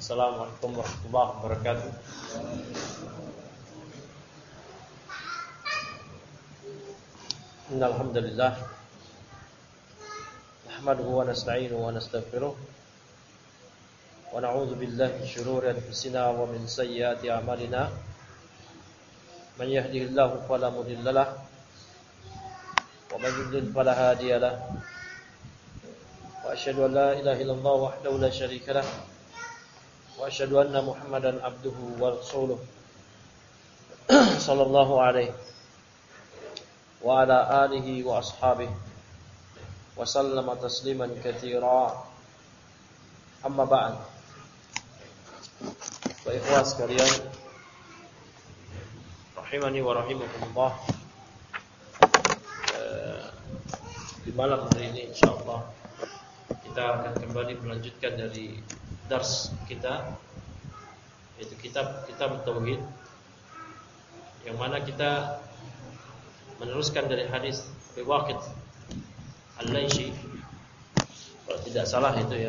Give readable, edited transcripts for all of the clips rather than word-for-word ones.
Assalamualaikum warahmatullahi wabarakatuh. Innal hamdalillah nahmaduhu wa nasta'inuhu wa nastaghfiruh wa na'udzu billahi min shururi anfusina wa min sayyiati a'malina. Man yahdihillahu fala mudilla lahu wa man yudlil fala hadiya lahu. Wa asyhadu an la ilaha illallah wahdahu la syarika lahu wa asyhadu anna Muhammadan abduhu wa rasuluh sallallahu alaihi wa ala alihi wa ashabihi wa sallama tasliman katsira. Amma ba'd. Wa ikhwas sekalian, rahimani wa rahimakumullah. Di malam hari ini insyaallah kita akan kembali melanjutkan dari dars kita, yaitu kitab Tauhid, yang mana kita meneruskan dari hadis Abu Waqid Al-Layshi, kalau tidak salah itu ya,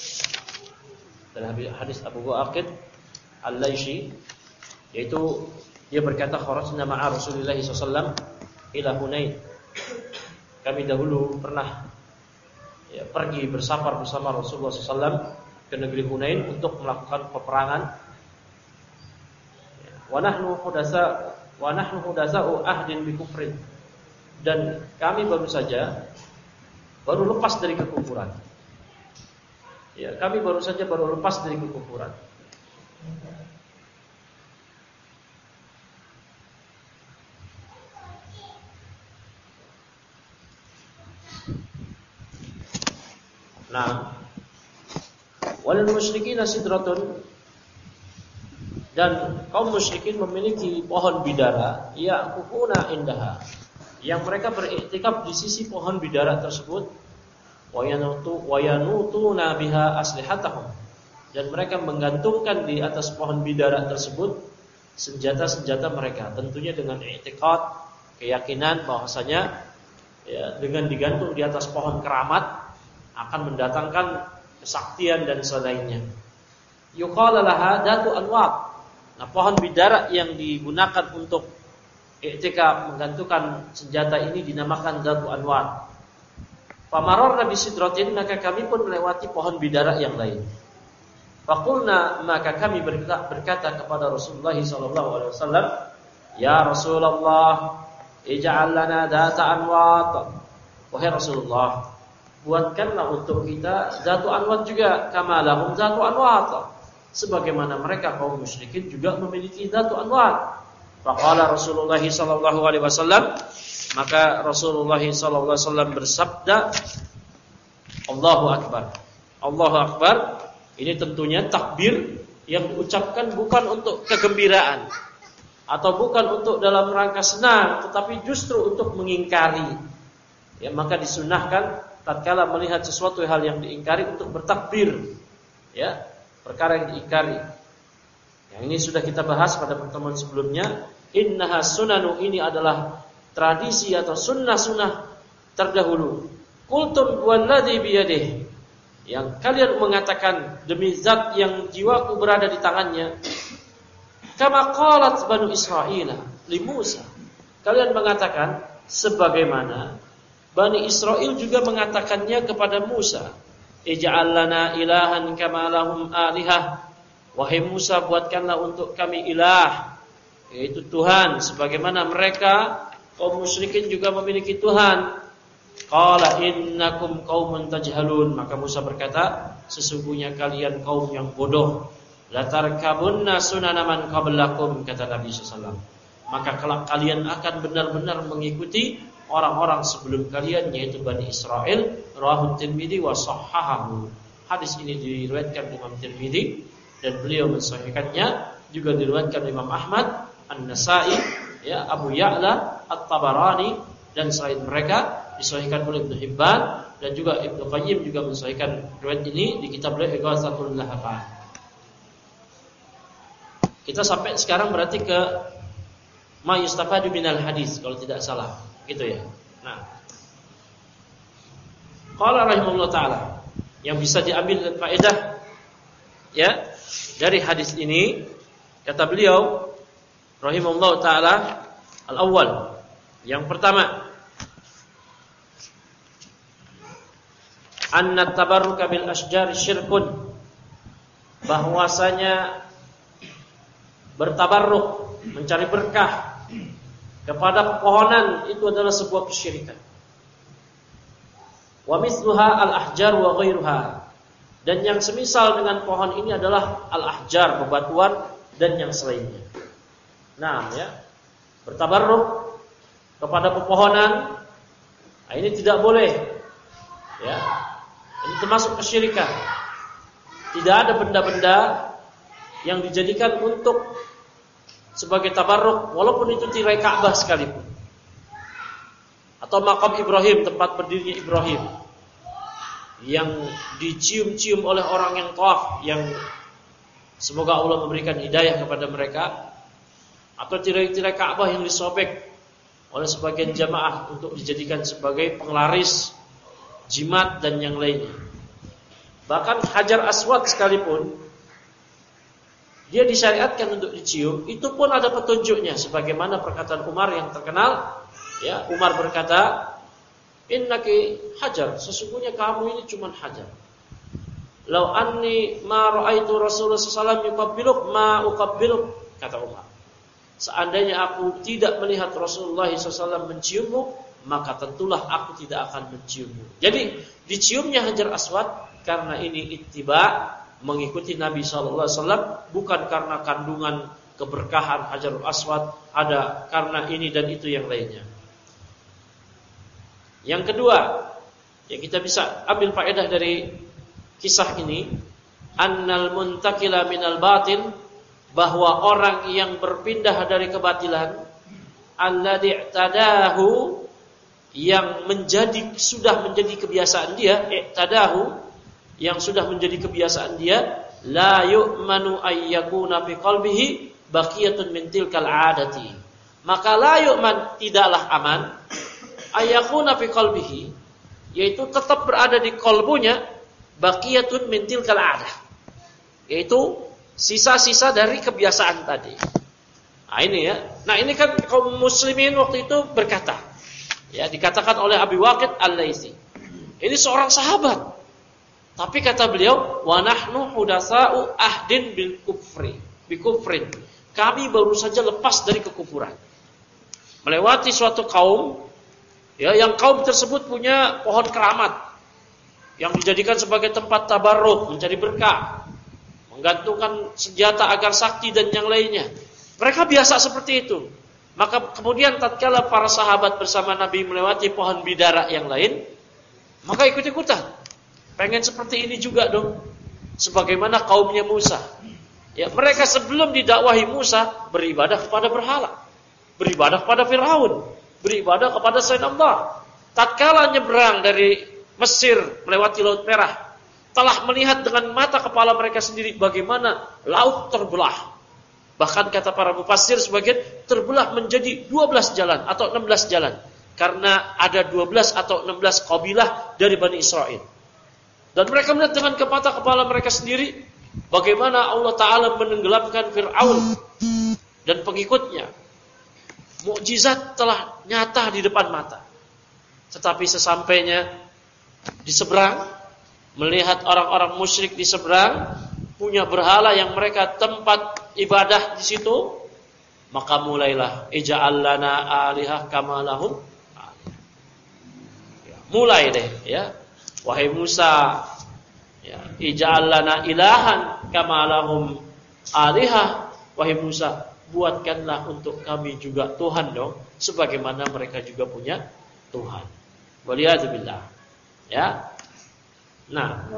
dari hadis Abu Waqid Al-Layshi, yaitu dia berkata, kharajna ma'a Rasulillah SAW ila Hunain. Kami dahulu pernah pergi bersafar bersama Rasulullah SAW ke negeri Hunain untuk melakukan peperangan. Wa nahnu hudasa'u ahdin bi kufrin, dan kami baru lepas dari kekufuran. Ya, kami baru lepas dari kekufuran. Nah, wal musyrikin sidratun, dan kaum musyrikin memiliki pohon bidara, ya'kufuna indaha, yang mereka beriktikaf di sisi pohon bidara tersebut, wa yanutuna biha aslihatahum, dan mereka menggantungkan di atas pohon bidara tersebut senjata-senjata mereka, tentunya dengan i'tiqad, keyakinan bahwasanya dengan digantung di atas pohon keramat akan mendatangkan kesaktian dan selainnya. Yuqala laha datu anwat. Nah, pohon bidara yang digunakan untuk i'tikaf menggantungkan senjata ini dinamakan datu anwat. Famararna bi sidratin, maka kami pun melewati pohon bidara yang lain. Faqulna, maka kami berkata kepada Rasulullah sallallahu alaihi wasallam, ya Rasulullah, ij'al lana data anwat. Wahai Rasulullah, buatkanlah untuk kita zatu anwat juga, kama lahum zatu anwat, sebagaimana mereka kaum musyrikin juga memiliki zatu anwat. Faqala Rasulullah sallallahu alaihi wasallam, maka Rasulullah sallallahu alaihi wasallam bersabda, Allahu akbar. Allahu akbar ini tentunya takbir yang diucapkan bukan untuk kegembiraan atau bukan untuk dalam rangka senang, tetapi justru untuk mengingkari. Ya, maka disunahkan tatkala melihat sesuatu hal yang diingkari untuk bertakbir, ya, perkara yang diingkari. Yang ini sudah kita bahas pada pertemuan sebelumnya. Innaha sunanu, ini adalah tradisi atau sunnah-sunnah terdahulu. Qultum walladzi biyadihi, yang kalian mengatakan demi zat yang jiwaku berada di tangannya. Kama qalat Banu Israil li Musa, kalian mengatakan sebagaimana Bani Israel juga mengatakannya kepada Musa. Ij'al lana ilahan kama lahum alihah. Wahai Musa, buatkanlah untuk kami ilah, yaitu Tuhan, sebagaimana mereka kaum musyrikin juga memiliki Tuhan. Qala innakum qaumun tajhalun, maka Musa berkata, sesungguhnya kalian kaum yang bodoh. Latarkabunna sunana man qablakum, kata Nabi SAW. Maka kelak kalian akan benar-benar mengikuti orang-orang sebelum kalian, yaitu Bani Israel. Rawahu Tirmidzi wa shahhahahu. Hadis ini diriwayatkan Imam Tirmidzi dan beliau mensahihkannya, juga diriwayatkan Imam Ahmad, An-Nasa'i, ya, Abu Ya'la, At-Tabarani, dan selain mereka disahihkan oleh Ibnu Hibban, dan juga Ibnu Qayyim juga mensahihkan riwayat ini di kitab beliau Ighatsatul Lahafan. Kita sampai sekarang berarti ke ma yustafadu minal hadis, kalau tidak salah. Gitu ya. Nah, qala rahimahullah taala, yang bisa diambil faedah, ya, dari hadis ini, kata beliau rahimahullah taala, al-awwal, yang pertama, anna tabarruka bil asjar syirkun, bahwasanya bertabarruk, mencari berkah kepada pepohonan itu adalah sebuah kesyirikan. Wa mithluha al-ahjar wa ghairuha, dan yang semisal dengan pohon ini adalah al-ahjar, bebatuan, dan yang selainnya. Nah, ya, bertabarruk kepada pepohonan, nah, ini tidak boleh. Ya, ini termasuk kesyirikan. Tidak ada benda-benda yang dijadikan untuk sebagai tabarruk, walaupun itu tirai Ka'bah sekalipun, atau makam Ibrahim, tempat berdirinya Ibrahim, yang dicium-cium oleh orang yang tawaf, yang semoga Allah memberikan hidayah kepada mereka, atau tirai-tirai Ka'bah yang disobek oleh sebagian jamaah untuk dijadikan sebagai penglaris jimat dan yang lainnya. Bahkan Hajar Aswad sekalipun dia disyariatkan untuk dicium, itu pun ada petunjuknya, sebagaimana perkataan Umar yang terkenal. Ya, Umar berkata, innaki hajar, sesungguhnya kamu ini cuma hajar. Lau anni ma ra'aitu Rasulullah sallallahu alaihi wasallam yuqabbiluk ma uqabbiluk, kata Umar. Seandainya aku tidak melihat Rasulullah sallallahu alaihi wasallam menciummu, maka tentulah aku tidak akan menciummu. Jadi diciumnya Hajar Aswad karena ini ittiba, mengikuti Nabi sallallahu alaihi wasallam, bukan karena kandungan keberkahan Hajarul Aswad, ada karena ini dan itu yang lainnya. Yang kedua, yang kita bisa ambil faedah dari kisah ini, annal muntakila minal batil, bahwa orang yang berpindah dari kebatilan, alladhi i'tadahu, yang sudah menjadi kebiasaan dia, i'tadahu, yang sudah menjadi kebiasaan dia, la yu'manu ayyakuna fi qalbihi baqiyatun min tilkal 'adati. Maka la yu'man, tidaklah aman, ayyakuna fi qalbihi, yaitu tetap berada di kalbunya, baqiyatun min tilkal 'adah, yaitu sisa-sisa dari kebiasaan tadi. Nah ini ya. Nah ini kan kaum muslimin waktu itu berkata, ya, dikatakan oleh Abi Waqid Al-Laitsi. Ini seorang sahabat. Tapi kata beliau, wa nahnu hudatsa'u ahdin bil kufri, bi kufrin. Kami baru saja lepas dari kekufuran. Melewati suatu kaum, ya, yang kaum tersebut punya pohon keramat yang dijadikan sebagai tempat tabarruk, mencari berkah, menggantungkan senjata agar sakti dan yang lainnya. Mereka biasa seperti itu. Maka kemudian tatkala para sahabat bersama Nabi melewati pohon bidara yang lain, maka ikut-ikutan. Pengen seperti ini juga dong, sebagaimana kaumnya Musa. Ya, mereka sebelum didakwahi Musa beribadah kepada berhala, beribadah kepada Firaun, beribadah kepada selain Allah. Tatkala nyebrang dari Mesir melewati Laut Merah, telah melihat dengan mata kepala mereka sendiri bagaimana laut terbelah. Bahkan kata para mufassir sebagian terbelah menjadi 12 jalan atau 16 jalan, karena ada 12 atau 16 kabilah dari Bani Israel. Dan mereka melihat dengan mata kepala mereka sendiri bagaimana Allah Ta'ala menenggelamkan Fir'aun dan pengikutnya. Mukjizat telah nyata di depan mata. Tetapi sesampainya di seberang, melihat orang-orang musyrik di seberang punya berhala yang mereka tempat ibadah di situ, maka mulailah ija'al lana alihah kama lahum. Mulai deh, ya. Wahai Musa, ya, ija'al lana ilahan kama lahum alihah. Wahai Musa, buatkanlah untuk kami juga Tuhan dong, sebagaimana mereka juga punya Tuhan. Waliyadzubillah. Ya. Nah,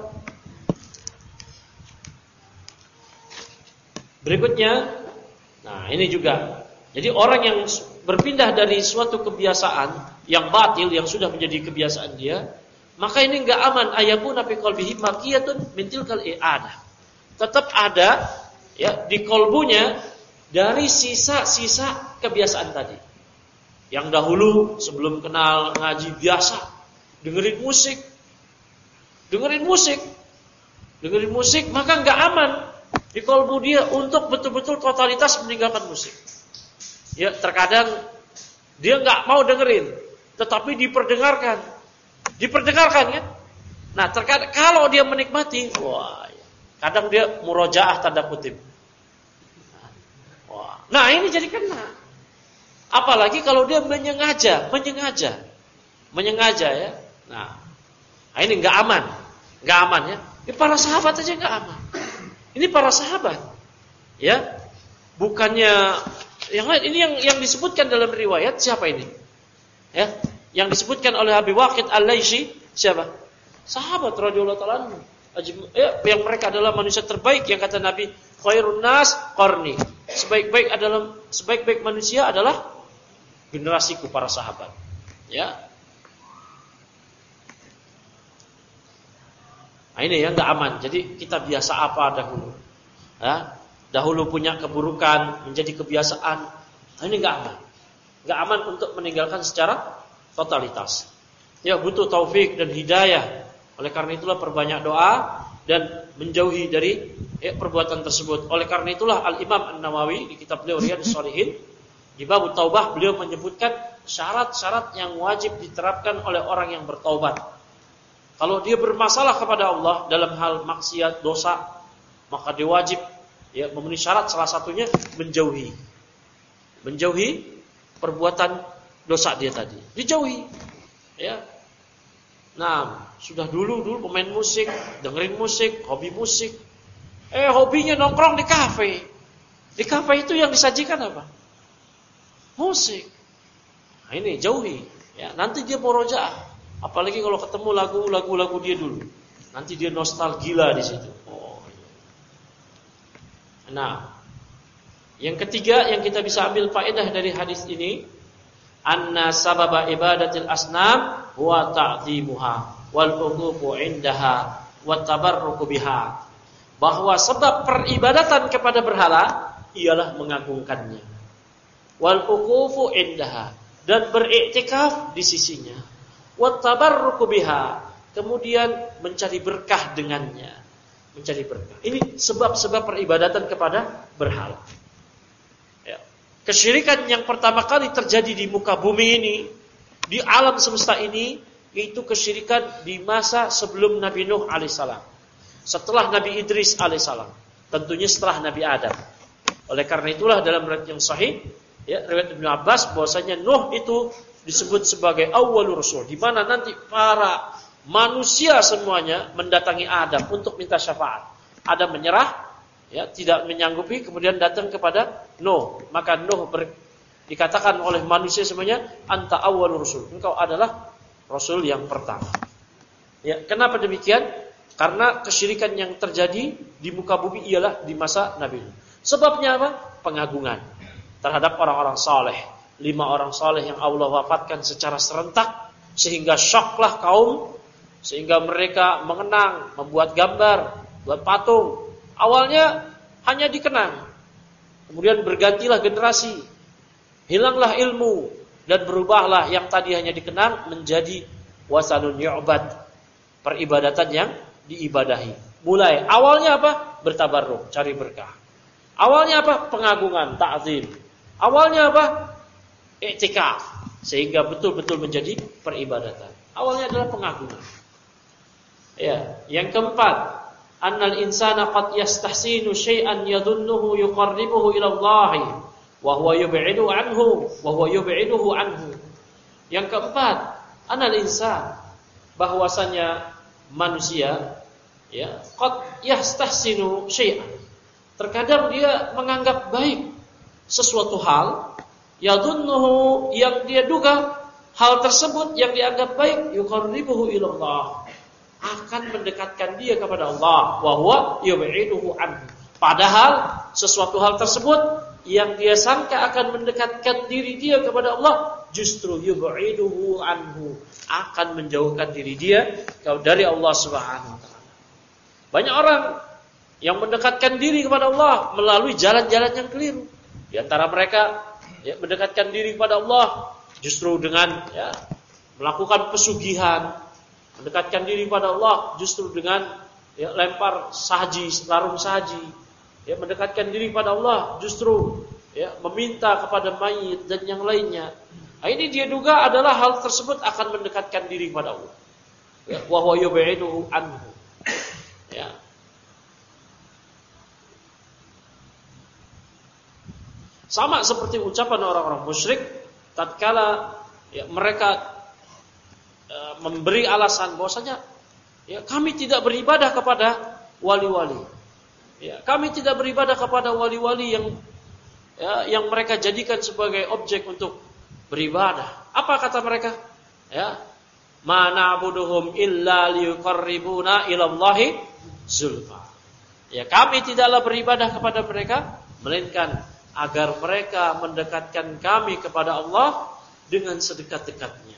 berikutnya, nah ini juga. Jadi orang yang berpindah dari suatu kebiasaan yang batil yang sudah menjadi kebiasaan dia, maka ini enggak aman. Ayakuna fi qalbihi maqiyatun min tilkal i'adah. Tetap ada, ya, di kalbunya dari sisa-sisa kebiasaan tadi. Yang dahulu sebelum kenal ngaji biasa dengerin musik, maka enggak aman. Di kalbu dia untuk betul-betul totalitas meninggalkan musik. Ya, terkadang dia nggak mau dengerin, tetapi diperdengarkan kan? Nah, terkadang kalau dia menikmati, wah, kadang dia murojaah tanda kutip. Wah, nah ini jadi kena. Apalagi kalau dia menyengaja ya. Nah ini nggak aman ya. Ini para sahabat aja nggak aman. Ini para sahabat, ya, bukannya yang lain. Ini yang disebutkan dalam riwayat siapa ini? Ya, yang disebutkan oleh Abi Waqid Al-Laitsi siapa? Sahabat radhiyallahu ta'ala anhu. Ya, yang mereka adalah manusia terbaik, yang kata Nabi, khairun nas qarni. Sebaik-baik manusia adalah generasiku, para sahabat. Ya. Nah, ini yang enggak aman. Jadi kita biasa apa dahulu? Ya. Dahulu punya keburukan menjadi kebiasaan. Nah, ini enggak aman. Enggak aman untuk meninggalkan secara totalitas. Ya, butuh taufik dan hidayah. Oleh karena itulah perbanyak doa dan menjauhi dari perbuatan tersebut. Oleh karena itulah Al-Imam An-Nawawi di kitab beliau Riyadhus Shalihin di bab taubah beliau menyebutkan syarat-syarat yang wajib diterapkan oleh orang yang bertaubat. Kalau dia bermasalah kepada Allah dalam hal maksiat, dosa, maka dia wajib memenuhi syarat, salah satunya menjauhi perbuatan dosa dia tadi. Dijauhi. Ya. Nah, sudah dulu pemain musik, dengerin musik, hobi musik. Hobinya nongkrong di kafe. Di kafe itu yang disajikan apa? Musik. Nah, ini jauhi. Ya, nanti dia murojaah. Apalagi kalau ketemu lagu dia dulu. Nanti dia nostalgia di situ. Nah, yang ketiga yang kita bisa ambil faedah dari hadis ini, anna sababa ibadatil asnam huwa ta'dhimuha wal uqufu 'indaha wat tabarruku biha. Bahwa sebab peribadatan kepada berhala ialah mengagungkannya. Wal uqufu 'indaha, dan beriktikaf di sisinya. Wat tabarruku biha, kemudian mencari berkah dengannya. Mencari berkah. Ini sebab-sebab peribadatan kepada berhala. Ya. Kesyirikan yang pertama kali terjadi di muka bumi ini, di alam semesta ini, yaitu kesyirikan di masa sebelum Nabi Nuh alaihissalam, setelah Nabi Idris alaihissalam, tentunya setelah Nabi Adam. Oleh karena itulah dalam riwayat yang sahih, riwayat Ibnu Abbas, bahwasanya Nuh itu disebut sebagai awwalur rasul, di mana nanti para manusia semuanya mendatangi Adam untuk minta syafaat. Adam menyerah, tidak menyanggupi, kemudian datang kepada Nuh. Maka Nuh dikatakan oleh manusia semuanya, anta awwalur rasul, engkau adalah rasul yang pertama. Ya, kenapa demikian? Karena kesyirikan yang terjadi di muka bumi ialah di masa Nabi Nuh. Sebabnya apa? Pengagungan terhadap orang-orang saleh. 5 orang saleh yang Allah wafatkan secara serentak, sehingga syoklah kaum, sehingga mereka mengenang, membuat gambar, buat patung. Awalnya hanya dikenang, kemudian bergantilah generasi, hilanglah ilmu, dan berubahlah yang tadi hanya dikenang menjadi wasanun yu'bad, peribadatan yang diibadahi. Mulai awalnya apa? Bertabarruk, cari berkah. Awalnya apa? Pengagungan, ta'zim. Awalnya apa? I'tikaf, sehingga betul-betul menjadi peribadatan. Awalnya adalah pengagungan. Ya, yang keempat, annal insana qad yastahsinu syai'an yadhunnuhu yuqarribuhu ila Allah wa huwa yub'iduhu anhu. Yang keempat, annal insan, bahwasanya manusia qad yastahsinu syai'an, terkadang dia menganggap baik sesuatu hal, yadhunnuhu, yang dia duga hal tersebut yang dianggap baik, yuqarribuhu ila Allah, akan mendekatkan dia kepada Allah, wa huwa yub'iduhu anhu. Padahal sesuatu hal tersebut yang dia sangka akan mendekatkan diri dia kepada Allah, justru yub'iduhu anhu, akan menjauhkan diri dia dari Allah Subhanahu wa taala. Banyak orang yang mendekatkan diri kepada Allah melalui jalan-jalan yang keliru. Di antara mereka mendekatkan diri kepada Allah justru dengan melakukan pesugihan. Mendekatkan diri kepada Allah justru dengan lempar saji, larung saji. ya mendekatkan diri pada Allah justru ya meminta kepada mayit dan yang lainnya. Nah, ini dia duga adalah hal tersebut akan mendekatkan diri pada Allah. Ya, wa huwa yub'iduhu anhu. Ya. Sama seperti ucapan orang-orang musyrik tatkala ya mereka memberi alasan bahwasanya ya kami tidak beribadah kepada wali-wali. Ya, kami tidak beribadah kepada wali-wali yang mereka jadikan sebagai objek untuk beribadah. Apa kata mereka? Ya, ma na'buduhum illa liyuqarribuna ila Allahi zulfa. Ya, kami tidaklah beribadah kepada mereka melainkan agar mereka mendekatkan kami kepada Allah dengan sedekat-dekatnya.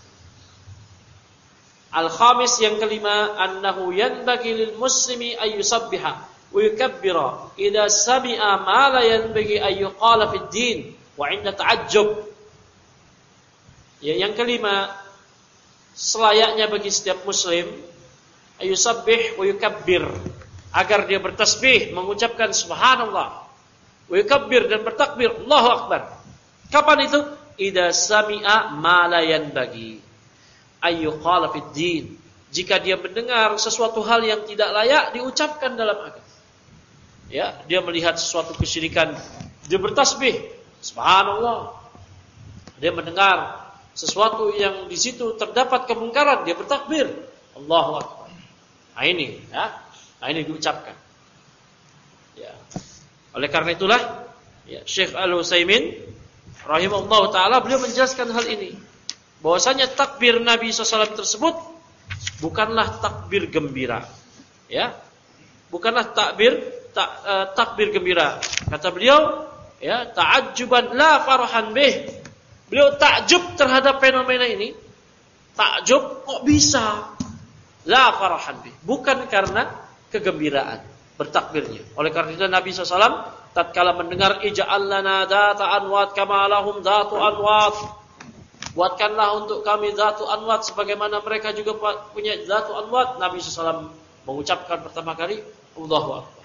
Al-khamis yang kelima, annahu yanbaghi lil muslimi ay yusabbiha wa yukabbira idza sami'a ma la yanbaghi ay yuqala fid din wa 'inda ta'ajjub. Ya, yang kelima, selayaknya bagi setiap muslim ay yusabbih wa yukabbir, agar dia bertasbih, mengucapkan subhanallah, wa yukabbir dan bertakbir Allahu akbar. Kapan itu? Idza sami'a ma la yanbaghi ayyuqala fid din, jika dia mendengar sesuatu hal yang tidak layak diucapkan dalam agama. Ya, dia melihat sesuatu kesyirikan, dia bertasbih subhanallah. Dia mendengar sesuatu yang di situ terdapat kemungkaran, dia bertakbir Allahu akbar. Nah ini, ya. Nah ini diucapkan. Ya. Oleh karena itulah ya, Syekh Al-Utsaimin rahimahullah taala beliau menjelaskan hal ini, bahwasanya takbir Nabi SAW tersebut bukanlah takbir gembira, ya, bukanlah takbir gembira. Kata beliau, ya, ta'ajjuban la farahan bih. Beliau takjub terhadap fenomena ini. Takjub kok bisa? La farahan bih, bukan karena kegembiraan bertakbirnya. Oleh karena itu Nabi SAW tatkala mendengar ij'al lana dzata anwat kama lahum dzatu anwat, buatkanlah untuk kami dzatu anwat sebagaimana mereka juga punya dzatu anwat, Nabi SAW mengucapkan pertama kali Allahu akbar.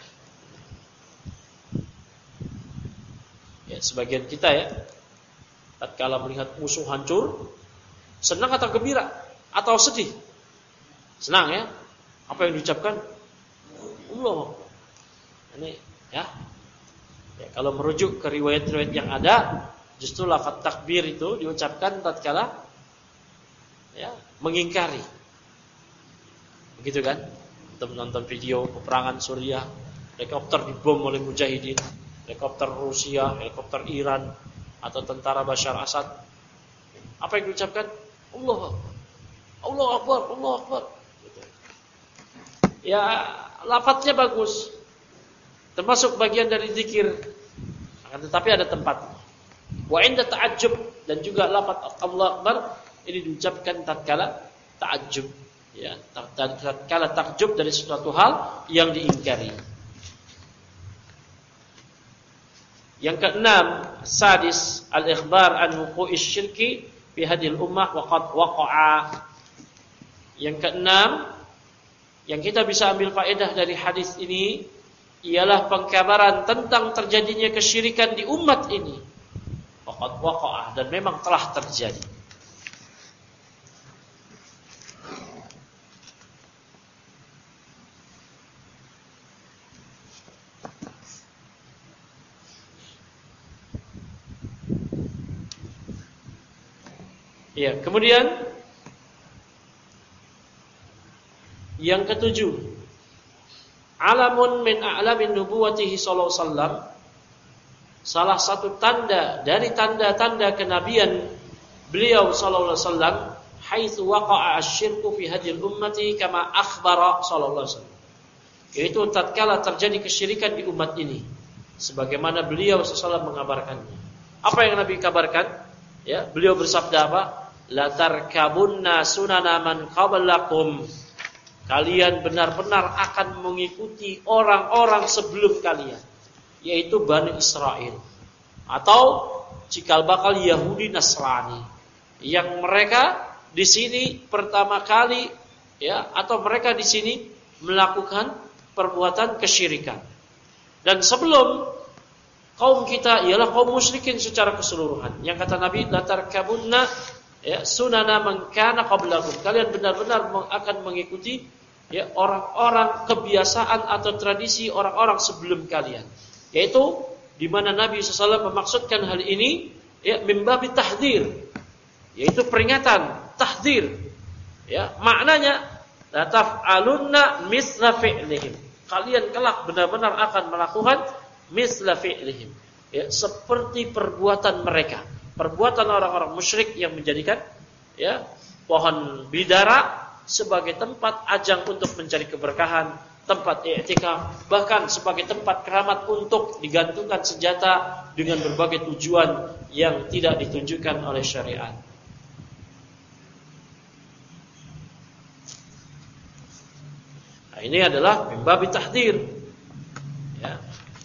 Ya, sebagian kita ya tatkala melihat musuh hancur, senang atau gembira atau sedih? Senang ya. Apa yang diucapkan? Allahu akbar. Ini ya. Ya, kalau merujuk ke riwayat-riwayat yang ada, justru lafaz takbir itu diucapkan tatkala ya mengingkari. Begitu kan? Kita menonton video peperangan Suriah, helikopter dibom oleh mujahidin, helikopter Rusia, helikopter Iran atau tentara Bashar Assad. Apa yang diucapkan? Allahu akbar. Allahu akbar, Allahu akbar. Gitu. Ya, lafaznya bagus. Termasuk bagian dari zikir. Akan tetapi ada tempat. Wa inda ta'ajjub, dan juga lafaz Allahu akbar ini diucapkan tatkala ta'ajjub, ya, tatkala takjub dari suatu hal yang diingkari. Yang keenam, sadis, al-ikhbar an wuqu'ish syirki fi hadhil ummah wa qad waqa'a. Yang keenam yang kita bisa ambil faedah dari hadis ini ialah pengkabaran tentang terjadinya kesyirikan di umat ini. Waqad waqa'a, dan memang telah terjadi. Ya, kemudian yang ketujuh, alamun min a'lamin nubuwwatihi sallallahu alaihi wasallam, salah satu tanda dari tanda-tanda kenabian beliau sallallahu alaihi wasallam, haitsu waqa'a asy-syirku fi hadhil ummati kama akhbara sallallahu alaihi wasallam, yaitu tatkala terjadi kesyirikan di umat ini sebagaimana beliau sallallahu alaihi wasallam mengabarkannya. Apa yang Nabi kabarkan? Ya, beliau bersabda apa? La tarkabunna sunana man qablakum. Kalian benar-benar akan mengikuti orang-orang sebelum kalian, yaitu Bani Israel atau cikal bakal Yahudi Nasrani, yang mereka di sini pertama kali ya, atau mereka di sini melakukan perbuatan kesyirikan. Dan sebelum kaum kita ialah kaum musyrikin secara keseluruhan. Yang kata Nabi, latarkabunna ya sunana man kana qablakum. Kalian benar-benar akan mengikuti ya orang-orang kebiasaan atau tradisi orang-orang sebelum kalian. Yaitu di mana Nabi SAW memaksudkan hal ini ya mimbabi tahdzir. Yaitu peringatan, tahdzir. Ya, maknanya la taf'alunna misla fi'lihim. Kalian kelak benar-benar akan melakukan misla fi'lihim, ya, seperti perbuatan mereka, perbuatan orang-orang musyrik yang menjadikan ya pohon bidara sebagai tempat ajang untuk mencari keberkahan, tempat i'tikaf, bahkan sebagai tempat keramat untuk digantungkan senjata dengan berbagai tujuan yang tidak ditunjukkan oleh syariat. Nah, ini adalah mimbabi tahdzir. Ya.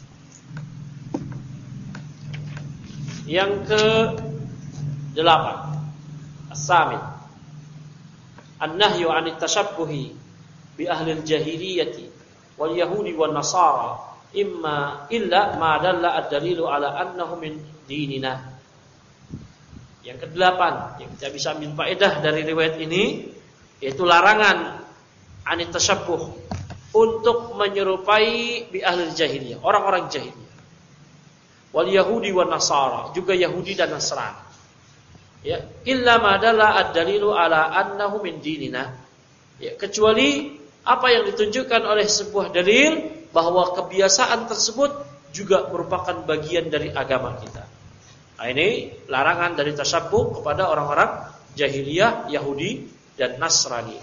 Yang ke-8, as-samin, an-nahyu 'anit tashabbuhi bi ahli al-jahiliyyati wal yahudi wan nasara illa ma dalla ad-dalilu ala annahu min dinina. Yang ke-8 yang kita bisa ambil faedah dari riwayat ini yaitu larangan 'anit tashabbuh, untuk menyerupai bi ahli jahiliyah, orang-orang jahiliyah. Wal yahudi wan nasara, juga Yahudi dan Nasrani. Ya, illa ma dalla ad-dalilu ala annahu min dinina. Ya, kecuali apa yang ditunjukkan oleh sebuah dalil bahwa kebiasaan tersebut juga merupakan bagian dari agama kita. Nah, ini larangan dari tasyabbuh kepada orang-orang jahiliyah, Yahudi dan Nasrani.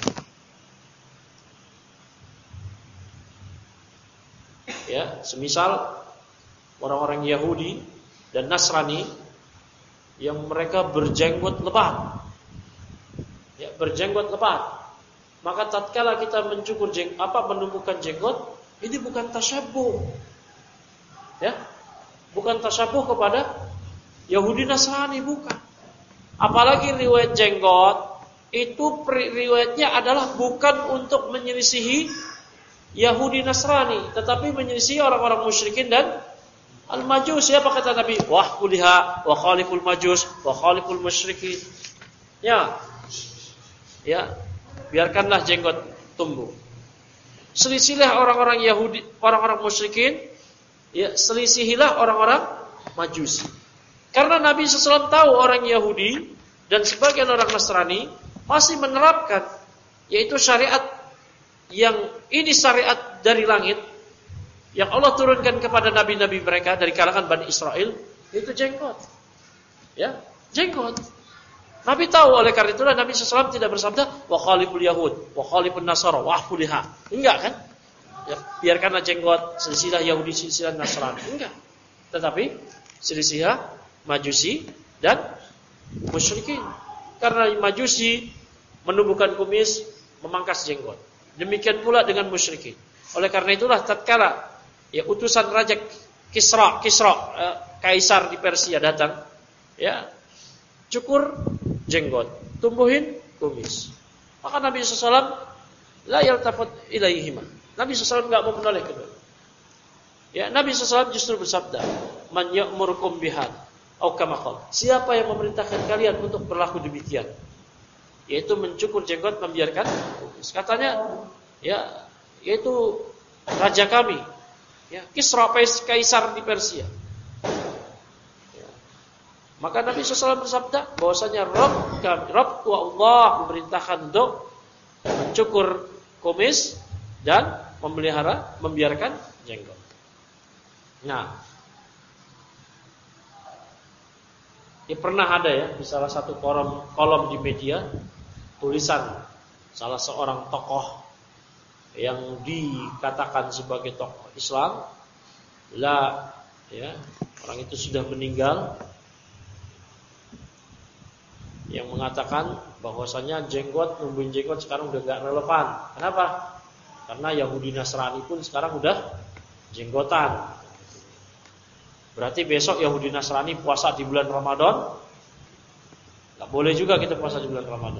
Ya, semisal orang-orang Yahudi dan Nasrani yang mereka berjenggot lebat, ya, berjenggot lebat, maka tatkala kita mencukur menumbuhkan jenggot, ini bukan tasyabbuh, ya, bukan tasyabbuh kepada Yahudi Nasrani, bukan. Apalagi riwayat jenggot itu riwayatnya adalah bukan untuk menyelisihi Yahudi Nasrani, tetapi menyelisihi orang-orang musyrikin dan al-majus. Apa kata Nabi? Wah kuliha wa khaliful majus wa khaliful musyrikin. Ya. Ya, biarkanlah jenggot tumbuh. Selisihilah orang-orang Yahudi, orang-orang musyrikin, ya, selisihilah orang-orang Majusi. Karena Nabi SAW tahu orang Yahudi dan sebagian orang Nasrani masih menerapkan yaitu syariat yang ini syariat dari langit yang Allah turunkan kepada nabi-nabi mereka dari kalangan Bani Israel, itu jenggot. Ya, jenggot. Nabi tahu, oleh karena itulah Nabi SAW tidak bersabda wa khaliful yahud wa khalifun nasara wa ahfuliha. Enggak kan? Ya, biarkanlah jenggot, silsilah Yahudi, silsilah Nasrani. Enggak. Tetapi silsilah Majusi dan musyrikin. Karena Majusi menumbuhkan kumis, memangkas jenggot. Demikian pula dengan musyrikin. Oleh karena itulah tatkala ya utusan Raja Kisra, kaisar di Persia datang, ya, cukur jenggot, tumbuhin kumis. Maka Nabi SAW la yaltafat ilaihima. Nabi SAW enggak mau menoleh kedua. Ya, Nabi SAW justru bersabda, man ya'murukum bihad au kama qala. Siapa yang memerintahkan kalian untuk berlaku demikian? Yaitu mencukur jenggot, membiarkan kumis. Katanya, ya, yaitu raja kami, ya, Kisra, kaisar di Persia. Ya. Maka Nabi SAW bersabda bahwasanya Rabbku Allah memerintahkan untuk mencukur kumis dan membiarkan jenggot. Nah, ya pernah ada ya di salah satu kolom di media tulisan salah seorang tokoh yang dikatakan sebagai tokoh Islam, ya, orang itu sudah meninggal, yang mengatakan bahwasanya numbuhin jenggot sekarang udah gak relevan. Kenapa? Karena Yahudi Nasrani pun sekarang udah jenggotan. Berarti besok Yahudi Nasrani puasa di bulan Ramadan, gak boleh juga kita puasa di bulan Ramadan.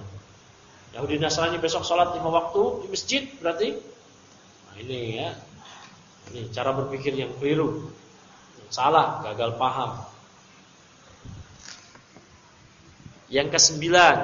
Yahudi Nasrani besok sholat 5 waktu di masjid, berarti nah ini ya. Ini cara berpikir yang keliru, salah, gagal paham. Yang kesembilan,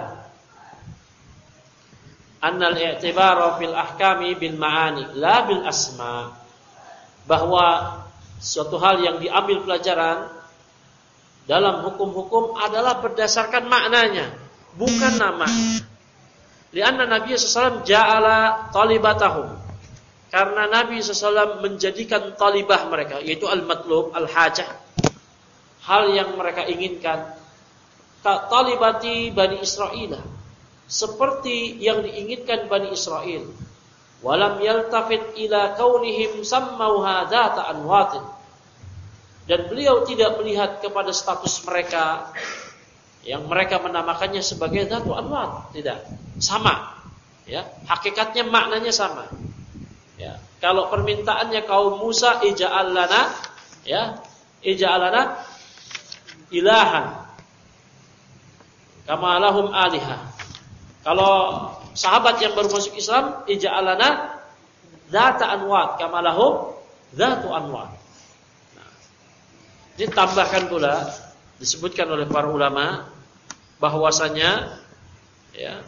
annal i'tibara fil ahkami bil ma'ani la bil asma. Bahwa suatu hal yang diambil pelajaran dalam hukum-hukum adalah berdasarkan maknanya, bukan nama. Lianna Nabi sallallahu alaihi wasallam ja'ala talibatahum. Karena Nabi SAW menjadikan talibah mereka, yaitu al-matlub, al-hajah, hal yang mereka inginkan, talibati Bani Israel, seperti yang diinginkan Bani Israel. Walam yaltafit ila kaunihim sammauha dzata anwatin. Dan beliau tidak melihat kepada status mereka yang mereka menamakannya sebagai dzatu anwat, tidak. Sama. Ya, hakikatnya maknanya sama. Ya, kalau permintaannya kaum Musa ija'al lana, ya, ija'al lana ilahan kama lahum alihah. Kalau sahabat yang baru masuk Islam, ija'al lana dzata anwat kama lahum dzatu anwat. Nah, ditambahkan pula disebutkan oleh para ulama bahwasanya ya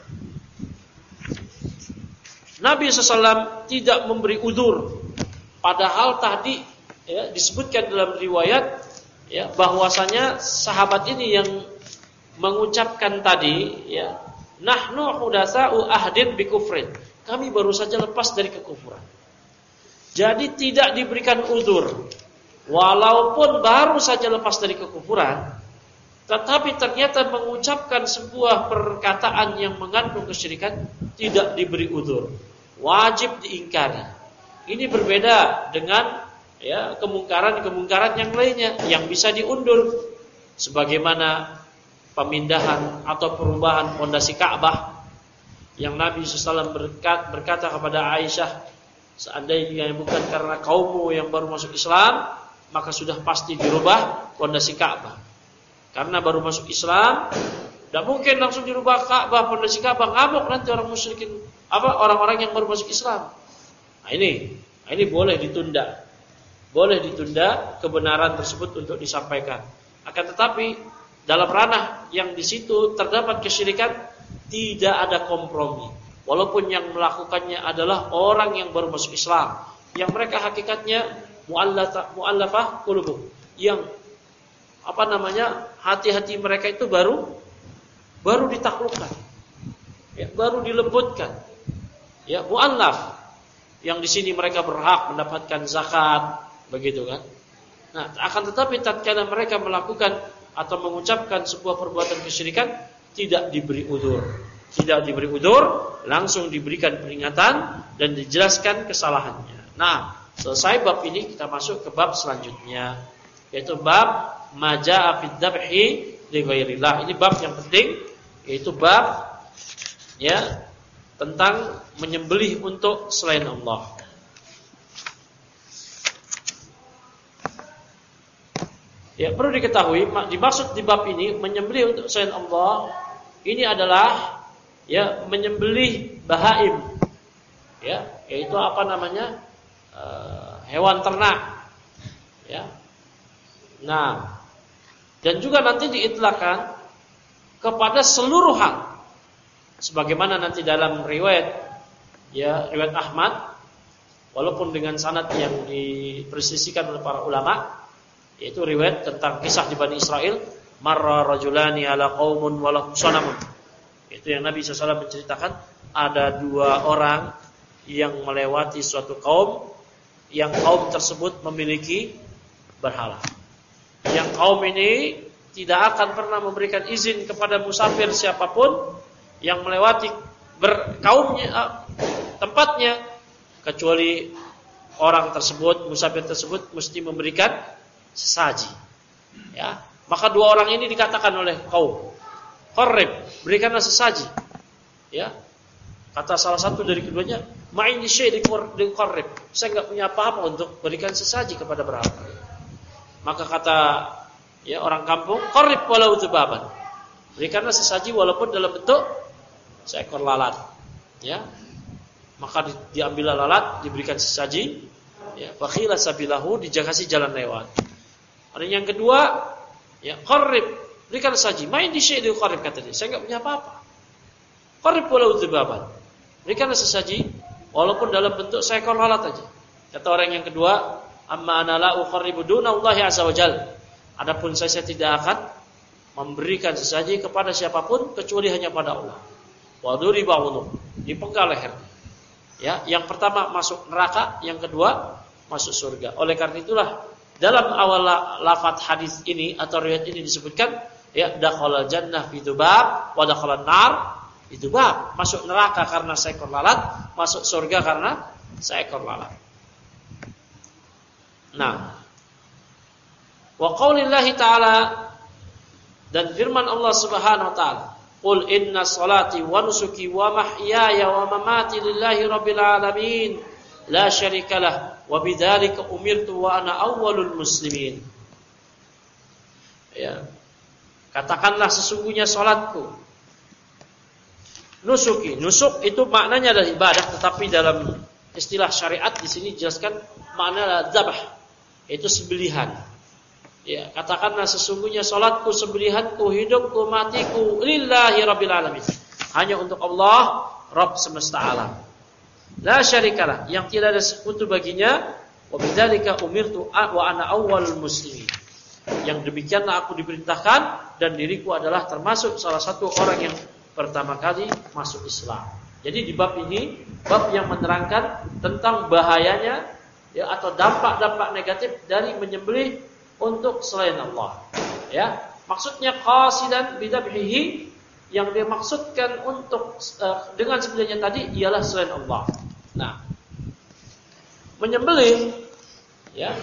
Nabi SAW tidak memberi udzur, padahal tadi ya, disebutkan dalam riwayat ya, bahwasanya sahabat ini yang mengucapkan tadi ya, nahnu hudatsa'u ahdin bikufrin, kami baru saja lepas dari kekufuran. Jadi tidak diberikan udzur, walaupun baru saja lepas dari kekufuran, tetapi ternyata mengucapkan sebuah perkataan yang mengandung kesyirikan tidak diberi udzur, wajib diingkari. Ini berbeda dengan ya kemungkaran yang lainnya yang bisa diundur, sebagaimana pemindahan atau perubahan pondasi Ka'bah yang Nabi SAW berkata kepada Aisyah, seandainya bukan karena kaummu yang baru masuk Islam, maka sudah pasti dirubah pondasi Ka'bah. Karena baru masuk Islam, tidak mungkin langsung dirubah Ka'bah, pondasi Ka'bah, ngamuk nanti orang musyrikin, orang-orang yang baru masuk Islam. Nah ini boleh ditunda, kebenaran tersebut untuk disampaikan. Akan tetapi dalam ranah yang di situ terdapat kesyirikan, tidak ada kompromi. Walaupun yang melakukannya adalah orang yang baru masuk Islam, yang mereka hakikatnya mu'allafah qulubuhum, yang hati-hati mereka itu baru ditaklukkan, ya, baru dilembutkan, ya, mu'allaf, yang di sini mereka berhak mendapatkan zakat, begitu kan? Nah, akan tetapi tatkala mereka melakukan atau mengucapkan sebuah perbuatan kesyirikan, tidak diberi udzur, langsung diberikan peringatan dan dijelaskan kesalahannya. Nah, selesai bab ini kita masuk ke bab selanjutnya, yaitu bab maja'a fid dzabhi li ghairillah. Ini bab yang penting, yaitu bab ya tentang menyembelih untuk selain Allah. Ya, perlu diketahui dimaksud di bab ini menyembelih untuk selain Allah ini adalah ya menyembelih bahaim, ya, yaitu hewan ternak, ya. Nah, dan juga nanti diitlaqkan kepada seluruh hal, sebagaimana nanti dalam riwayat Ahmad, walaupun dengan sanad yang dipersisikan oleh para ulama, yaitu riwayat tentang kisah di Bani Israel, marra rajulani ala qaumun walahum sanamun. Itu yang Nabi SAW menceritakan, ada dua orang yang melewati suatu kaum, yang kaum tersebut memiliki berhala. Yang kaum ini tidak akan pernah memberikan izin kepada musafir siapapun yang melewati tempatnya, kecuali orang tersebut, musafir tersebut mesti memberikan sesaji. Ya, maka dua orang ini dikatakan oleh kaum, qarrib, berikanlah sesaji. Ya, kata salah satu dari keduanya, ma'ini syai' qarrib, saya enggak punya apa-apa untuk berikan sesaji kepada berhala. Maka kata orang kampung, qarrib walau dzubaban, berikanlah sesaji walaupun dalam bentuk seekor lalat. Ya, maka diambillah lalat, diberikan sesaji, ya, fakhila sabilahu, dikasih jalan lewat. Ada yang kedua, ya, qarrib, berikan saji. Main di syekh qarrib, kata dia. Saya enggak punya apa-apa. Qarrib walau dzibaban. Berikan sesaji walaupun dalam bentuk seekor lalat aja. Kata orang yang kedua, amma ana la uqarribu duna Allah azza wajal. Adapun saya tidak akan memberikan sesaji kepada siapapun kecuali hanya pada Allah. Wa duriba unuq, dipenggal lehernya. Ya, yang pertama masuk neraka, yang kedua masuk surga. Oleh karena itulah dalam awal lafaz hadis ini atau riwayat ini disebutkan, ya, dakhalal jannah fi dzubab wa dakhalan nar fi dzubab. Masuk neraka karena seekor lalat, masuk surga karena seekor lalat. Nah, wa qaulillahi ta'ala, dan firman Allah Subhanahu wa taala, qul inna salati wa nusuki wa mahyaya wa mamati lillahi rabbil alamin la syarikalah wa bidzalika umirtu wa ana awwalul muslimin. Ya. Katakanlah sesungguhnya salatku, nusuki, nusuk itu maknanya adalah ibadah, tetapi dalam istilah syariat di sini dijelaskan makna dzabh, itu sembelihan. Ya, katakanlah sesungguhnya salatku, sembelihanku, hidupku, matiku lillahi rabbil alamin, hanya untuk Allah, Rabb semesta alam. La syarikalah, yang tidak ada sekutu baginya, wa bidzalika umirtu wa ana awwalul muslimin. Yang demikianlah aku diperintahkan dan diriku adalah termasuk salah satu orang yang pertama kali masuk Islam. Jadi di bab ini, bab yang menerangkan tentang bahayanya, ya, atau dampak-dampak negatif dari menyembelih untuk selain Allah. Ya, maksudnya qasidan bidabhihi, yang dia maksudkan untuk dengan sembelihnya tadi ialah selain Allah. Nah, menyembelih, ya,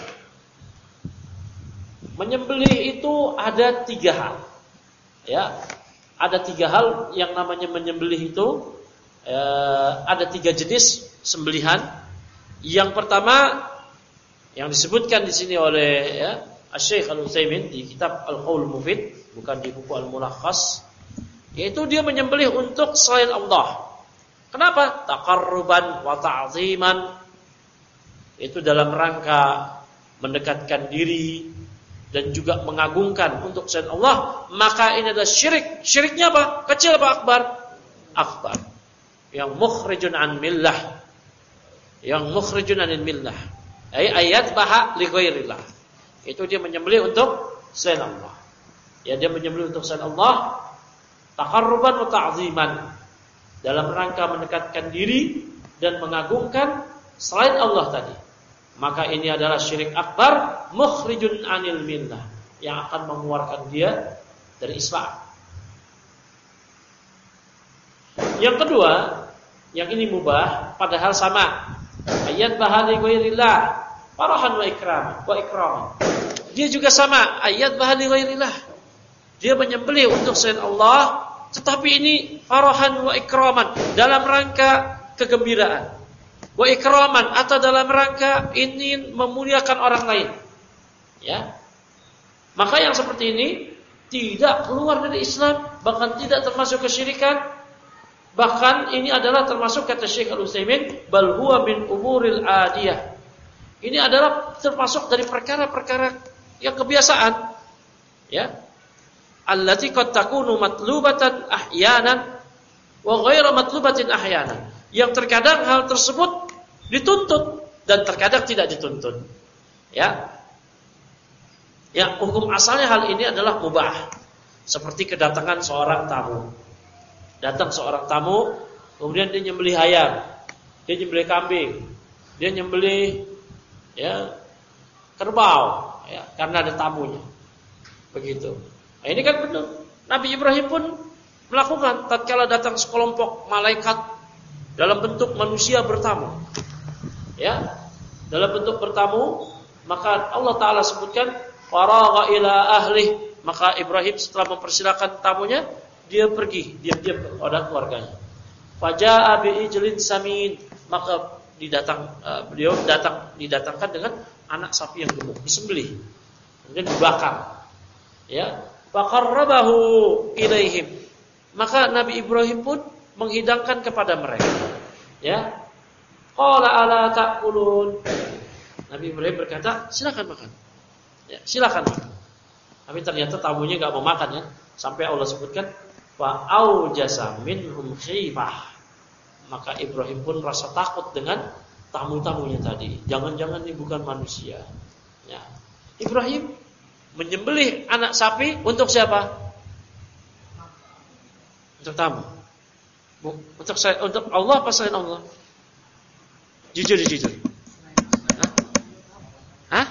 menyembelih itu ada 3 hal. Ya, ada 3 hal yang namanya menyembelih itu. Ada 3 jenis sembelihan. Yang pertama yang disebutkan di sini oleh, ya, Asy-Syaikh Al-Utsaimin di kitab Al-Qaul Mufid, bukan di buku Al-Mulakhas, yaitu dia menyembelih untuk selain Allah. Kenapa? Taqarruban wa ta'ziman. Itu dalam rangka mendekatkan diri dan juga mengagungkan untuk selain Allah, maka ini adalah syirik. Syiriknya apa? Kecil apa akbar? Akbar. Yang mukhrijun an millah. Yang mukhrijun anil millah. Ayat baha li ghairillah. Itu dia menyembelih untuk selain Allah. Ya, dia menyembelih untuk selain Allah, taqarruban wa ta'ziman, dalam rangka mendekatkan diri dan mengagungkan selain Allah tadi. Maka ini adalah syirik akbar, mukhrijun anil millah, yang akan mengeluarkan dia dari Islam. Yang kedua, yang ini mubah, padahal sama. Ayat bahali ghairillah, farahan wa ikraman. Dia juga sama, ayat bahali ghairillah. Dia menyembelih untuk selain Allah, tetapi ini farahan wa ikraman, dalam rangka kegembiraan. Wa ikraman, atau dalam rangka ingin memuliakan orang lain. Ya. Maka yang seperti ini tidak keluar dari Islam, bahkan tidak termasuk kesyirikan. Bahkan ini adalah termasuk, kata Syekh Al-Utsaimin, bal huwa min umuril adiyah. Ini adalah termasuk dari perkara-perkara yang kebiasaan, ya, allati qad takunu matlubatan ahyanan wa ghairu matlubatin ahyanan, yang terkadang hal tersebut dituntut dan terkadang tidak dituntut. Ya, yang hukum asalnya hal ini adalah mubah. Seperti kedatangan seorang tamu. Datang seorang tamu, kemudian dia nyembelih ayam, dia nyembelih kambing, dia nyembelih, ya, kerbau, ya, karena ada tamunya. Begitu. Nah, ini kan benar. Nabi Ibrahim pun melakukan tatkala datang sekelompok malaikat dalam bentuk manusia bertamu. Ya, dalam bentuk bertamu, maka Allah Ta'ala sebutkan faragha ila ahli, maka Ibrahim setelah mempersilakan tamunya, dia pergi diam-diam kepada keluarganya. Faja'a bi'ijlin samin, maka beliau didatangkan dengan anak sapi yang gemuk, disembelih, kemudian dibakar. Ya, faqarrabahu ilaihim, maka Nabi Ibrahim pun menghidangkan kepada mereka. Ya, qala ala ta'kulun, Nabi Ibrahim berkata, silakan makan. Ya, silakan makan. Tapi ternyata tamunya nggak mau makan ya. Sampai Allah sebutkan, fa'aujasa minhum khifah. Maka Ibrahim pun rasa takut dengan tamu-tamunya tadi. Jangan-jangan ini bukan manusia. Ya. Ibrahim menyembelih anak sapi untuk siapa? Untuk tamu. Untuk Allah apa selain Allah? Jujur. Hah?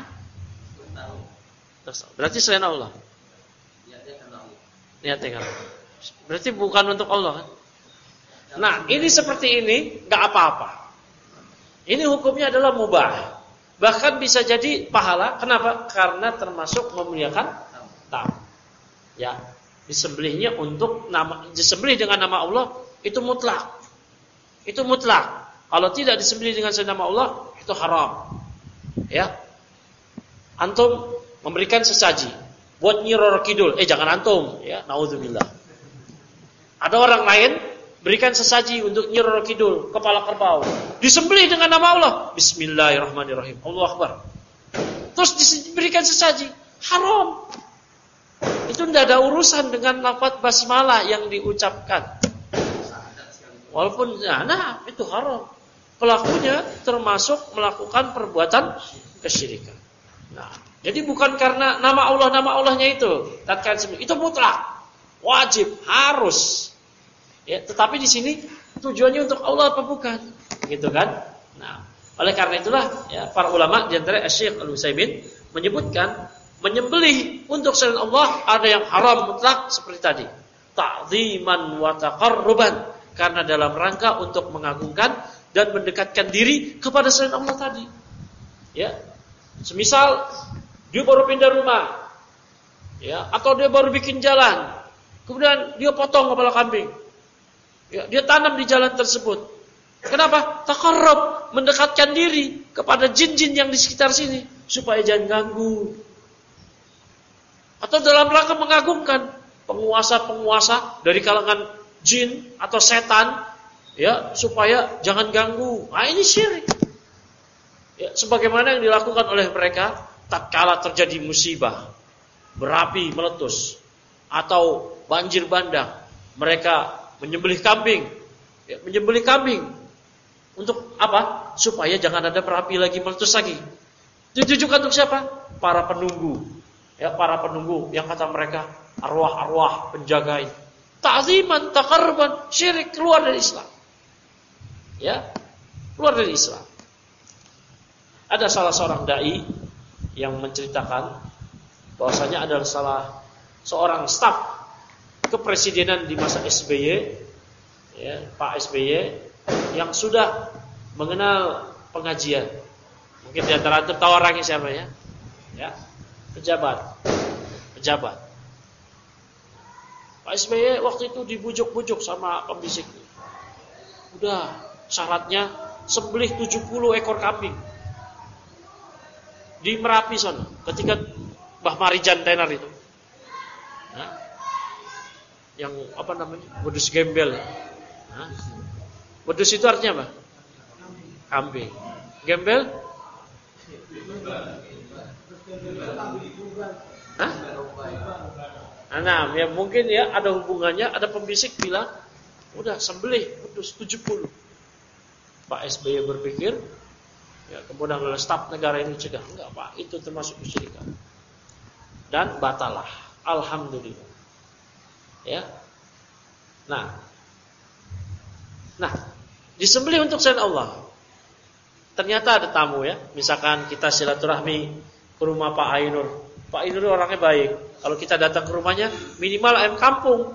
Berarti selain Allah. Niatnya kan. Berarti bukan untuk Allah kan? Nah, ini seperti ini enggak apa-apa. Ini hukumnya adalah mubah. Bahkan bisa jadi pahala. Kenapa? Karena termasuk memuliakan tamu. Ya, disembelihnya disembelih dengan nama Allah itu mutlak. Itu mutlak. Kalau tidak disembelih dengan nama Allah itu haram. Ya. Antum memberikan sesaji buat Nyi Roro Kidul. Jangan antum, ya, naudzubillah. Ada orang lain berikan sesaji untuk Nyi Roro Kidul, kepala kerbau. Disembelih dengan nama Allah. Bismillahirrahmanirrahim. Allahu Akbar. Terus diberikan sesaji. Haram. Itu tidak ada urusan dengan lafaz basmalah yang diucapkan. Walaupun itu haram. Pelakunya termasuk melakukan perbuatan kesyirikan. Nah, jadi bukan karena nama Allahnya itu, itu mutlak, wajib, harus. Ya, tetapi di sini tujuannya untuk Allah apa bukan? Gitu kan? Nah, oleh karena itulah ya, para ulama di antara Syekh Al-Utsaimin menyebutkan menyembelih untuk selain Allah ada yang haram mutlak seperti tadi. Ta'ziman wa taqarruban, karena dalam rangka untuk mengagungkan dan mendekatkan diri kepada selain Allah tadi. Ya. Semisal dia baru pindah rumah, ya, atau dia baru bikin jalan, kemudian dia potong kepala kambing, ya, dia tanam di jalan tersebut. Kenapa? Taqarrub, mendekatkan diri kepada jin-jin yang di sekitar sini supaya jangan ganggu. Atau dalam rangka mengagungkan penguasa-penguasa dari kalangan jin atau setan, ya, supaya jangan ganggu. Nah, ini syirik. Ya, sebagaimana yang dilakukan oleh mereka tatkala terjadi musibah, berapi meletus atau banjir bandang, mereka menyembelih kambing. Ya, menyembelih kambing untuk apa? Supaya jangan ada berapi lagi, meletus lagi. Ditujukan untuk siapa? Para penunggu. Ya, para penunggu yang kata mereka arwah-arwah penjaga ini. Ta'ziman, taqarruban, syirik, keluar dari Islam. Ya, keluar dari Islam. Ada salah seorang dai yang menceritakan bahwasanya adalah seorang staf kepresidenan di masa SBY, ya, Pak SBY, yang sudah mengenal pengajian. Mungkin di antara antum tahu orangnya siapa ya? Ya, pejabat. Pak SBY waktu itu dibujuk-bujuk sama pembisik. Udah, syaratnya sembelih 70 ekor kambing. Di Merapi sana, ketika Mbah Marijan Tenar itu, nah, yang apa namanya, wedus gembel. Nah, wedus itu artinya apa? Kambing. Gembel? Hah? Nah, ya mungkin ya ada hubungannya. Ada pembisik bilang, udah sembelih wedus 70. Pak SBY berpikir, ya, kemudian oleh staf negara ini cegah. Enggak, Pak, itu termasuk kesyirikan. Dan batalah. Alhamdulillah. Ya. Nah, disembelih untuk selain Allah. Ternyata ada tamu ya. Misalkan kita silaturahmi ke rumah Pak Ainur. Pak Ainur orangnya baik. Kalau kita datang ke rumahnya, minimal ayam kampung.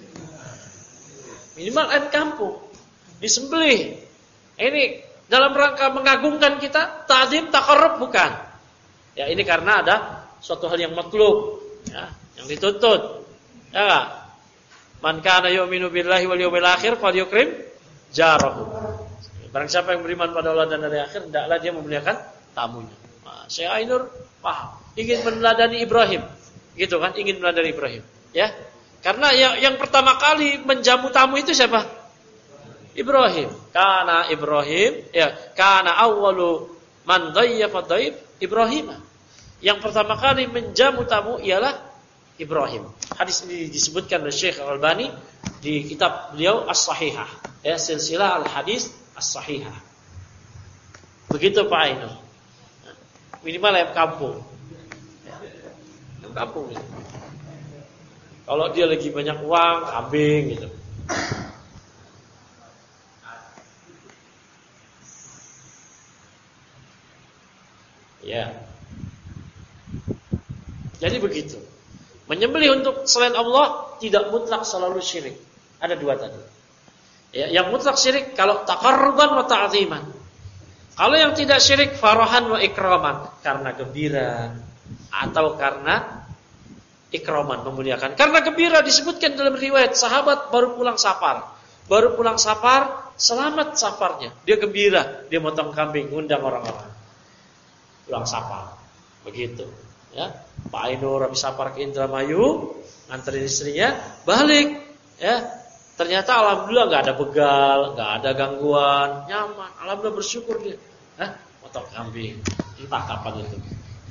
Disembelih. Ini dalam rangka mengagungkan kita, ta'zim, taqarrub bukan. Ya, ini karena ada suatu hal yang matlub, ya, yang dituntut. Ya enggak? Man kana yu'minu billahi wal yawmil akhir falyukrim jarahu. Barang siapa yang beriman pada Allah dan hari akhir, hendaklah dia memuliakan tamunya. Nah, Syekh Ainur paham, ingin meneladani Ibrahim. Gitu kan, ingin meneladani Ibrahim, ya. Karena yang pertama kali menjamu tamu itu siapa? Ibrahim. Kana Ibrahim, ya, kana awwalu Man dhayyafa dhaif Ibrahim. Yang pertama kali menjamu tamu ialah Ibrahim. Hadis ini disebutkan oleh Syekh Al-Albani di kitab beliau As-Sahihah, ya, silsilah al-hadis As-Sahihah. Begitu Pak Ainul. Minimal ayam kampung. Ya, ayam kampung gitu. Kalau dia lagi banyak uang, kambing gitu. Ya. Jadi begitu. Menyembelih untuk selain Allah tidak mutlak selalu syirik. Ada dua tadi. Ya, yang mutlak syirik kalau taqarruban wa ta'ziman. Kalau yang tidak syirik farahan wa ikraman, karena gembira atau karena ikraman, memuliakan. Karena gembira disebutkan dalam riwayat sahabat baru pulang safar. Baru pulang safar, selamat safarnya. Dia gembira, dia motong kambing, ngundang orang-orang. Pulang safar. Begitu, ya. Pak Ainur habis safar ke Indramayu, nganterin istrinya, balik, ya. Ternyata alhamdulillah enggak ada begal, enggak ada gangguan, nyaman. Alhamdulillah bersyukur dia. Motong kambing. Entah kapan itu.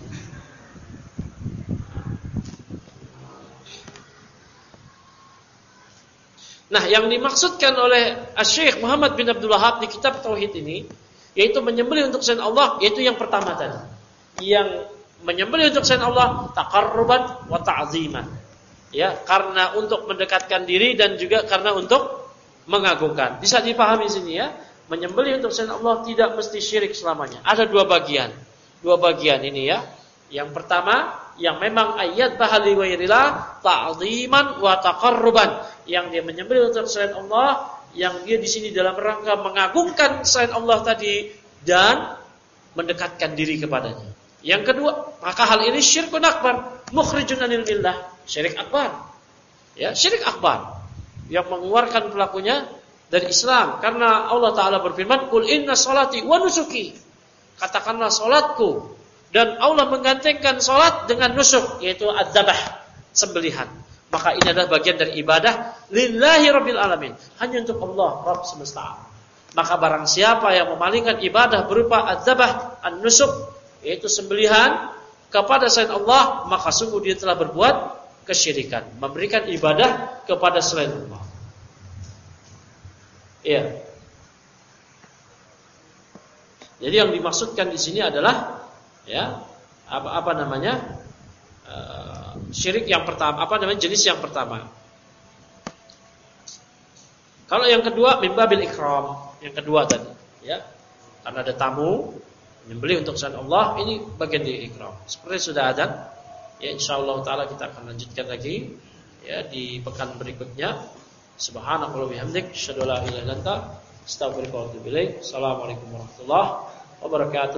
Nah, yang dimaksudkan oleh Syekh Muhammad bin Abdul Wahhab di kitab Tauhid ini, yaitu menyembelih untuk selain Allah, yaitu yang pertama tadi. Yang menyembelih untuk selain Allah taqarruban wa ta'ziman. Ya, karena untuk mendekatkan diri dan juga karena untuk mengagungkan. Bisa dipahami sini ya. Menyembelih untuk selain Allah tidak mesti syirik selamanya. Ada dua bagian. Dua bagian ini ya. Yang pertama, yang memang ayat bahali ghairillah ta'ziman wa taqarruban, yang dia menyembelih untuk selain Allah, yang dia di sini dalam rangka mengagungkan selain Allah tadi dan mendekatkan diri kepadanya. Yang kedua, maka hal ini syirkun akbar, mukhrijun anil millah, syirik akbar. Ya, syirik akbar yang mengeluarkan pelakunya dari Islam, karena Allah Ta'ala berfirman, "Qul inna sholati wa nusuki." Katakanlah salatku, dan Allah menggantengkan salat dengan nusuk, yaitu adzabah, sembelihan. Maka ini adalah bagian dari ibadah lillahi rabbil alamin, hanya untuk Allah Rabb semesta alam. Maka barang siapa yang memalingkan ibadah berupa adzabah, an-nusuk, yaitu sembelihan kepada selain Allah, maka sungguh dia telah berbuat kesyirikan, memberikan ibadah kepada selain Allah. Iya. Jadi yang dimaksudkan di sini adalah ya apa namanya syirik yang pertama, jenis yang pertama. Kalau yang kedua mimbabil ikram, yang kedua tadi ya, karena ada tamu menyembelih untuk selain Allah, ini bagian dari ikram. Seperti sudah ada ya, insyaallah taala kita akan lanjutkan lagi ya di pekan berikutnya. Subhanallah bihamdik, asyhadu an la ilaha illa anta, astaghfiruka wa atubu ilaik. Assalamualaikum warahmatullahi wabarakatuh.